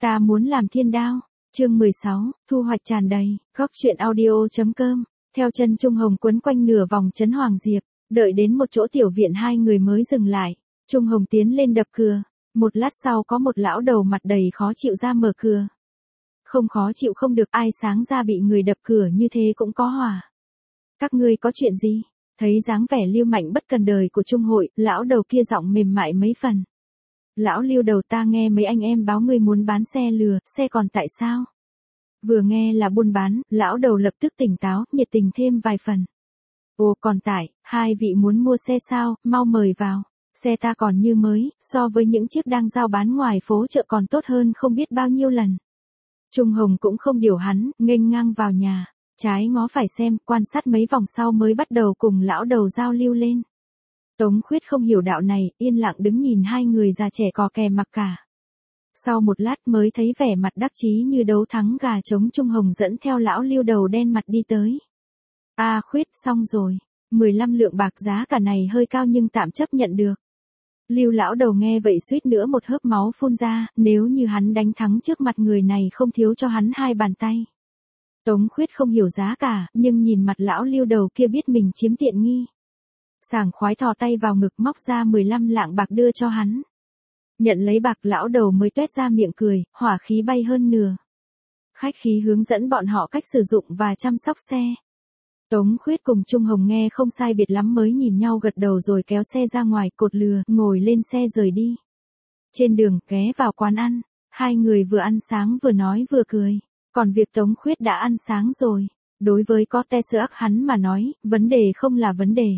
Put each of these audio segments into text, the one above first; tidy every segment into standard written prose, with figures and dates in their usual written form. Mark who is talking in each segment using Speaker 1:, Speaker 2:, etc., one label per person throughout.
Speaker 1: Ta muốn làm thiên đao. Chương 16, thu hoạch tràn đầy. Góc truyện audio.com. Theo chân Trung Hồng quấn quanh nửa vòng trấn Hoàng Diệp, đợi đến một chỗ tiểu viện hai người mới dừng lại. Trung Hồng tiến lên đập cửa. Một lát sau có một lão đầu mặt đầy khó chịu ra mở cửa. Không khó chịu không được, ai sáng ra bị người đập cửa như thế cũng có hỏa. Các ngươi có chuyện gì? Thấy dáng vẻ lưu mạnh bất cần đời của Trung Hội, lão đầu kia giọng mềm mại mấy phần. Lão Lưu đầu, ta nghe mấy anh em báo ngươi muốn bán xe lừa, xe còn tại sao? Vừa nghe là buôn bán, lão đầu lập tức tỉnh táo, nhiệt tình thêm vài phần. Ồ, còn tại, hai vị muốn mua xe sao, mau mời vào. Xe ta còn như mới, so với những chiếc đang giao bán ngoài phố chợ còn tốt hơn không biết bao nhiêu lần. Trung Hồng cũng không điều hắn, nghênh ngang vào nhà, trái ngó phải xem, quan sát mấy vòng sau mới bắt đầu cùng lão đầu giao lưu lên. Tống Khuyết không hiểu đạo này, yên lặng đứng nhìn hai người già trẻ cò kè mặc cả. Sau một lát mới thấy vẻ mặt đắc chí như đấu thắng gà trống, Trung Hồng dẫn theo lão Lưu đầu đen mặt đi tới. A Khuyết, xong rồi, 15 lượng bạc giá cả này hơi cao nhưng tạm chấp nhận được. Lưu lão đầu nghe vậy suýt nữa một hớp máu phun ra, nếu như hắn đánh thắng trước mặt người này không thiếu cho hắn hai bàn tay. Tống Khuyết không hiểu giá cả, nhưng nhìn mặt lão Lưu đầu kia biết mình chiếm tiện nghi. Sảng khoái thò tay vào ngực móc ra 15 lạng bạc đưa cho hắn. Nhận lấy bạc, lão đầu mới tuét ra miệng cười, hỏa khí bay hơn nửa. Khách khí hướng dẫn bọn họ cách sử dụng và chăm sóc xe. Tống Khuyết cùng Trung Hồng nghe không sai biệt lắm mới nhìn nhau gật đầu rồi kéo xe ra ngoài cột lừa, ngồi lên xe rời đi. Trên đường ghé vào quán ăn, hai người vừa ăn sáng vừa nói vừa cười. Còn việc Tống Khuyết đã ăn sáng rồi, đối với có te sữa hắn mà nói, vấn đề không là vấn đề.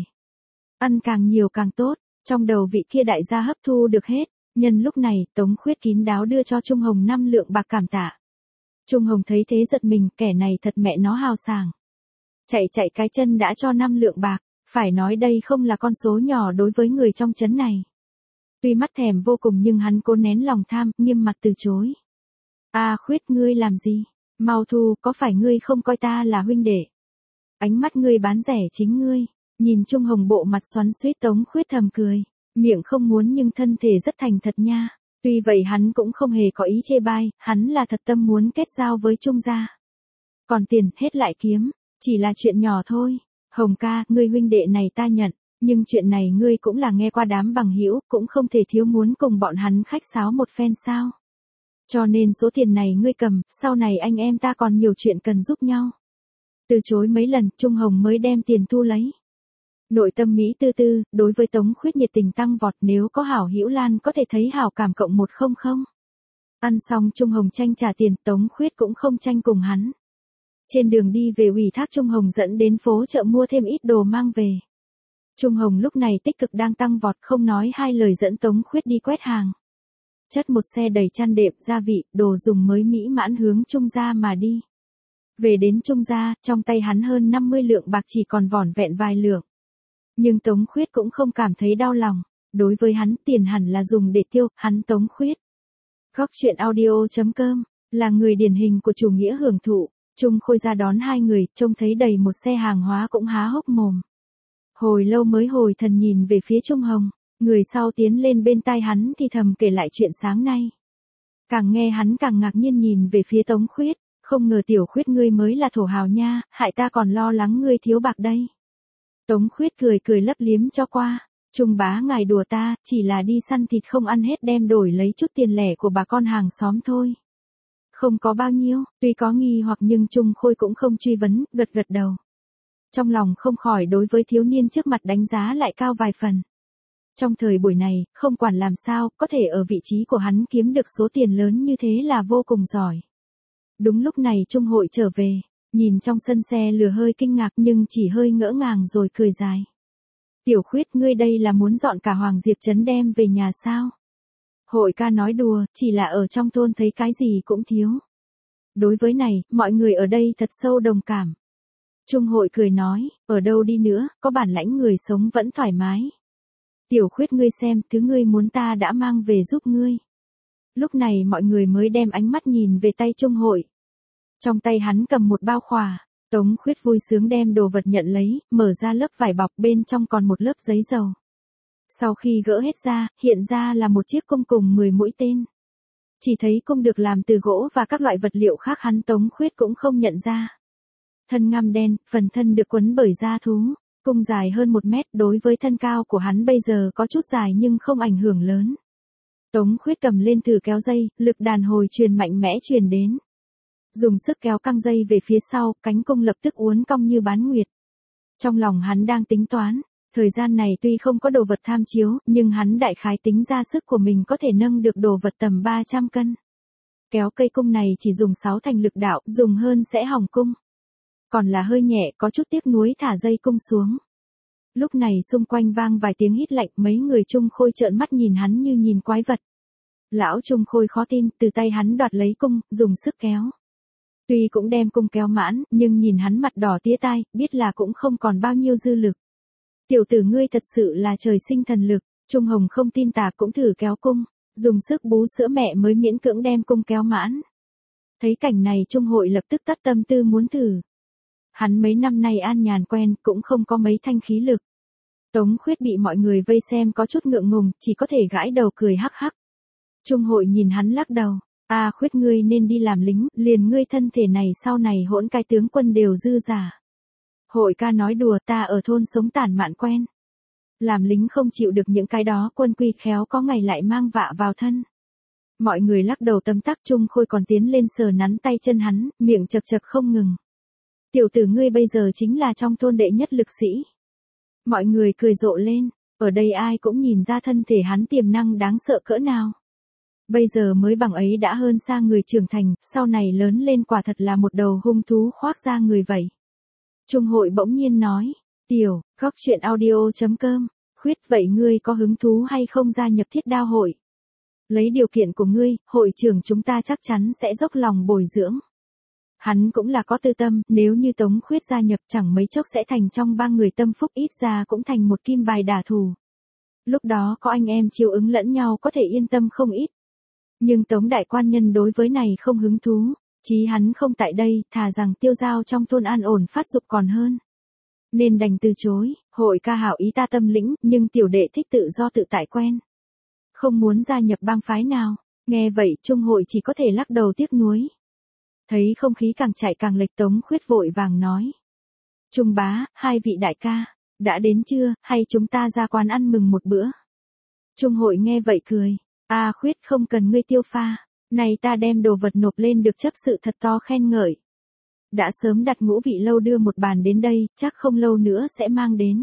Speaker 1: Ăn càng nhiều càng tốt, trong đầu vị kia đại gia hấp thu được hết. Nhân lúc này, Tống Khuyết kín đáo đưa cho Trung Hồng 5 lượng bạc cảm tạ. Trung Hồng thấy thế giật mình, kẻ này thật mẹ nó hào sảng. Chạy cái chân đã cho 5 lượng bạc, phải nói đây không là con số nhỏ đối với người trong trấn này. Tuy mắt thèm vô cùng nhưng hắn cố nén lòng tham, nghiêm mặt từ chối. A Khuyết, ngươi làm gì? Mau thu, có phải ngươi không coi ta là huynh đệ? Ánh mắt ngươi bán rẻ chính ngươi. Nhìn Trung Hồng bộ mặt xoắn xuýt, Tống Khuyết thầm cười. Miệng không muốn nhưng thân thể rất thành thật nha. Tuy vậy hắn cũng không hề có ý chê bai, hắn là thật tâm muốn kết giao với Trung gia. Còn tiền, hết lại kiếm, chỉ là chuyện nhỏ thôi. Hồng ca, ngươi huynh đệ này ta nhận, nhưng chuyện này ngươi cũng là nghe qua đám bằng hữu, cũng không thể thiếu muốn cùng bọn hắn khách sáo một phen sao. Cho nên số tiền này ngươi cầm, sau này anh em ta còn nhiều chuyện cần giúp nhau. Từ chối mấy lần, Trung Hồng mới đem tiền thu lấy. Nội tâm Mỹ tư tư, đối với Tống Khuyết nhiệt tình tăng vọt, nếu có hảo hữu Lan có thể thấy hảo cảm cộng 100. Ăn xong Trung Hồng tranh trả tiền, Tống Khuyết cũng không tranh cùng hắn. Trên đường đi về ủy thác Trung Hồng dẫn đến phố chợ mua thêm ít đồ mang về. Trung Hồng lúc này tích cực đang tăng vọt, không nói hai lời dẫn Tống Khuyết đi quét hàng. Chất một xe đầy chăn đệm, gia vị, đồ dùng mới mỹ mãn hướng Trung gia mà đi. Về đến Trung gia, trong tay hắn hơn 50 lượng bạc chỉ còn vỏn vẹn vài lượng. Nhưng Tống Khuyết cũng không cảm thấy đau lòng, đối với hắn tiền hẳn là dùng để tiêu, hắn Tống Khuyết. Góc truyện audio.com, là người điển hình của chủ nghĩa hưởng thụ. Trung Khôi ra đón hai người, trông thấy đầy một xe hàng hóa cũng há hốc mồm. Hồi lâu mới hồi thần nhìn về phía Trung Hồng, người sau tiến lên bên tai hắn thì thầm kể lại chuyện sáng nay. Càng nghe hắn càng ngạc nhiên nhìn về phía Tống Khuyết, không ngờ tiểu Khuyết ngươi mới là thổ hào nha, hại ta còn lo lắng ngươi thiếu bạc đây. Tống Khuyết cười lấp liếm cho qua, Trung bá ngài đùa ta, chỉ là đi săn thịt không ăn hết đem đổi lấy chút tiền lẻ của bà con hàng xóm thôi. Không có bao nhiêu, tuy có nghi hoặc nhưng Trung Khôi cũng không truy vấn, gật đầu. Trong lòng không khỏi đối với thiếu niên trước mặt đánh giá lại cao vài phần. Trong thời buổi này, không quản làm sao, có thể ở vị trí của hắn kiếm được số tiền lớn như thế là vô cùng giỏi. Đúng lúc này Trung Hội trở về. Nhìn trong sân xe lừa hơi kinh ngạc nhưng chỉ hơi ngỡ ngàng rồi cười dài. Tiểu Khuyết, ngươi đây là muốn dọn cả Hoàng Diệp trấn đem về nhà sao? Hội ca nói đùa, chỉ là ở trong thôn thấy cái gì cũng thiếu. Đối với này, mọi người ở đây thật sâu đồng cảm. Trung Hội cười nói, ở đâu đi nữa, có bản lãnh người sống vẫn thoải mái. Tiểu Khuyết ngươi xem, thứ ngươi muốn ta đã mang về giúp ngươi. Lúc này mọi người mới đem ánh mắt nhìn về tay Trung Hội. Trong tay hắn cầm một bao khỏa, Tống Khuyết vui sướng đem đồ vật nhận lấy, mở ra lớp vải bọc, bên trong còn một lớp giấy dầu. Sau khi gỡ hết ra, hiện ra là một chiếc cung cùng 10 mũi tên. Chỉ thấy cung được làm từ gỗ và các loại vật liệu khác hắn Tống Khuyết cũng không nhận ra. Thân ngăm đen, phần thân được quấn bởi da thú, cung dài hơn 1 mét, đối với thân cao của hắn bây giờ có chút dài nhưng không ảnh hưởng lớn. Tống Khuyết cầm lên thử kéo dây, lực đàn hồi truyền mạnh mẽ truyền đến. Dùng sức kéo căng dây về phía sau, cánh cung lập tức uốn cong như bán nguyệt. Trong lòng hắn đang tính toán, thời gian này tuy không có đồ vật tham chiếu, nhưng hắn đại khái tính ra sức của mình có thể nâng được đồ vật tầm 300 cân. Kéo cây cung này chỉ dùng 6 thành lực đạo, dùng hơn sẽ hỏng cung. Còn là hơi nhẹ, có chút tiếc nuối thả dây cung xuống. Lúc này xung quanh vang vài tiếng hít lạnh, mấy người Trung Khôi trợn mắt nhìn hắn như nhìn quái vật. Lão Trung Khôi khó tin, từ tay hắn đoạt lấy cung, dùng sức kéo. Tuy cũng đem cung kéo mãn, nhưng nhìn hắn mặt đỏ tía tai, biết là cũng không còn bao nhiêu dư lực. Tiểu tử ngươi thật sự là trời sinh thần lực, Trung Hồng không tin tà cũng thử kéo cung, dùng sức bú sữa mẹ mới miễn cưỡng đem cung kéo mãn. Thấy cảnh này Trung Hội lập tức tắt tâm tư muốn thử. Hắn mấy năm nay an nhàn quen, cũng không có mấy thanh khí lực. Tống Khuyết bị mọi người vây xem có chút ngượng ngùng, chỉ có thể gãi đầu cười hắc hắc. Trung Hội nhìn hắn lắc đầu, Khuyết ngươi nên đi làm lính, liền ngươi thân thể này sau này hỗn cái tướng quân đều dư giả. Hội ca nói đùa, ta ở thôn sống tản mạn quen. Làm lính không chịu được những cái đó, quân quy khéo có ngày lại mang vạ vào thân. Mọi người lắc đầu tấm tắc. Trung Khôi còn tiến lên sờ nắn tay chân hắn, miệng chật chật không ngừng. Tiểu tử ngươi bây giờ chính là trong thôn đệ nhất lực sĩ. Mọi người cười rộ lên, ở đây ai cũng nhìn ra thân thể hắn tiềm năng đáng sợ cỡ nào. Bây giờ mới bằng ấy đã hơn xa người trưởng thành, sau này lớn lên quả thật là một đầu hung thú khoác da người vậy. Trung Hội bỗng nhiên nói, Tiểu, góc chuyện audio.com, Khuyết vậy ngươi có hứng thú hay không gia nhập Thiết Đao hội? Lấy điều kiện của ngươi, hội trưởng chúng ta chắc chắn sẽ dốc lòng bồi dưỡng. Hắn cũng là có tư tâm, nếu như Tống Khuyết gia nhập chẳng mấy chốc sẽ thành trong 3 người tâm phúc, ít ra cũng thành một kim bài đả thù. Lúc đó có anh em chiếu ứng lẫn nhau có thể yên tâm không ít. Nhưng Tống đại quan nhân đối với này không hứng thú, chí hắn không tại đây, thà rằng tiêu giao trong thôn an ổn phát dục còn hơn. Nên đành từ chối, hội ca hảo ý ta tâm lĩnh, nhưng tiểu đệ thích tự do tự tại quen. Không muốn gia nhập bang phái nào, nghe vậy Trung Hội chỉ có thể lắc đầu tiếc nuối. Thấy không khí càng chạy càng lệch Tống Khuyết vội vàng nói. Trung bá, 2 vị đại ca, đã đến chưa, hay chúng ta ra quán ăn mừng một bữa? Trung Hội nghe vậy cười. Khuyết không cần ngươi tiêu pha, này ta đem đồ vật nộp lên được chấp sự thật to khen ngợi. Đã sớm đặt Ngũ vị lâu đưa một bàn đến đây, chắc không lâu nữa sẽ mang đến.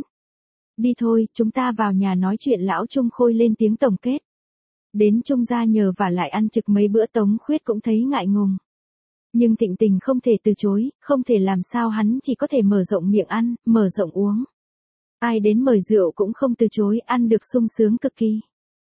Speaker 1: Đi thôi, chúng ta vào nhà nói chuyện. Lão Trung Khôi lên tiếng tổng kết. Đến Trung gia nhờ vả lại ăn trực mấy bữa Tống Khuyết cũng thấy ngại ngùng. Nhưng Thịnh Tình không thể từ chối, không thể làm sao hắn chỉ có thể mở rộng miệng ăn, mở rộng uống. Ai đến mời rượu cũng không từ chối, ăn được sung sướng cực kỳ.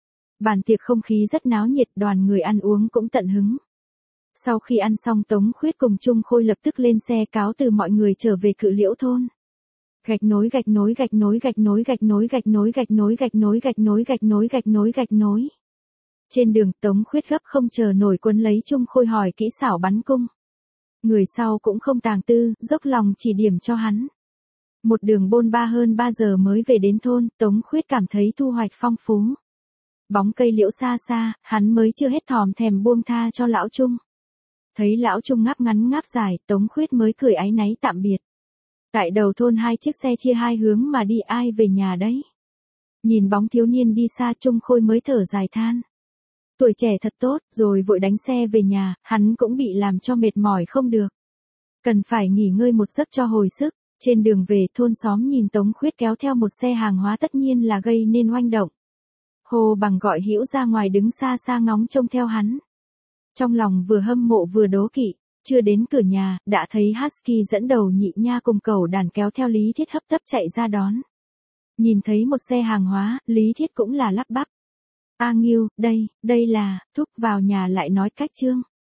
Speaker 1: Bàn tiệc không khí rất náo nhiệt, đoàn người ăn uống cũng tận hứng. Sau khi ăn xong Tống Khuyết cùng Trung Khôi lập tức lên xe cáo từ mọi người trở về Cự Liễu thôn. Gạch nối gạch nối gạch nối gạch nối gạch nối gạch nối gạch nối gạch nối gạch nối gạch nối gạch nối gạch nối. Trên đường Tống Khuyết gấp không chờ nổi quấn lấy Trung Khôi hỏi kỹ xảo bắn cung. Người sau cũng không tàng tư, dốc lòng chỉ điểm cho hắn. Một đường bôn ba hơn 3 giờ mới về đến thôn, Tống Khuyết cảm thấy thu hoạch phong phú. Bóng cây liễu xa xa, hắn mới chưa hết thòm thèm buông tha cho lão Trung. Thấy lão Trung ngáp ngắn ngáp dài, Tống Khuyết mới cười áy náy tạm biệt. Tại đầu thôn 2 chiếc xe chia 2 hướng mà đi, ai về nhà đấy. Nhìn bóng thiếu niên đi xa Trung Khôi mới thở dài than. Tuổi trẻ thật tốt, rồi vội đánh xe về nhà, hắn cũng bị làm cho mệt mỏi không được. Cần phải nghỉ ngơi một giấc cho hồi sức. Trên đường về thôn xóm nhìn Tống Khuyết kéo theo một xe hàng hóa tất nhiên là gây nên oanh động. Hồ Bằng gọi Hữu ra ngoài đứng xa xa ngóng trông theo hắn. Trong lòng vừa hâm mộ vừa đố kỵ, chưa đến cửa nhà, đã thấy Husky dẫn đầu Nhị Nha cùng cẩu đàn kéo theo Lý Thiết hấp tấp chạy ra đón. Nhìn thấy một xe hàng hóa, Lý Thiết cũng là lắp bắp. Nghiêu, đây là, thúc vào nhà lại nói cách chương.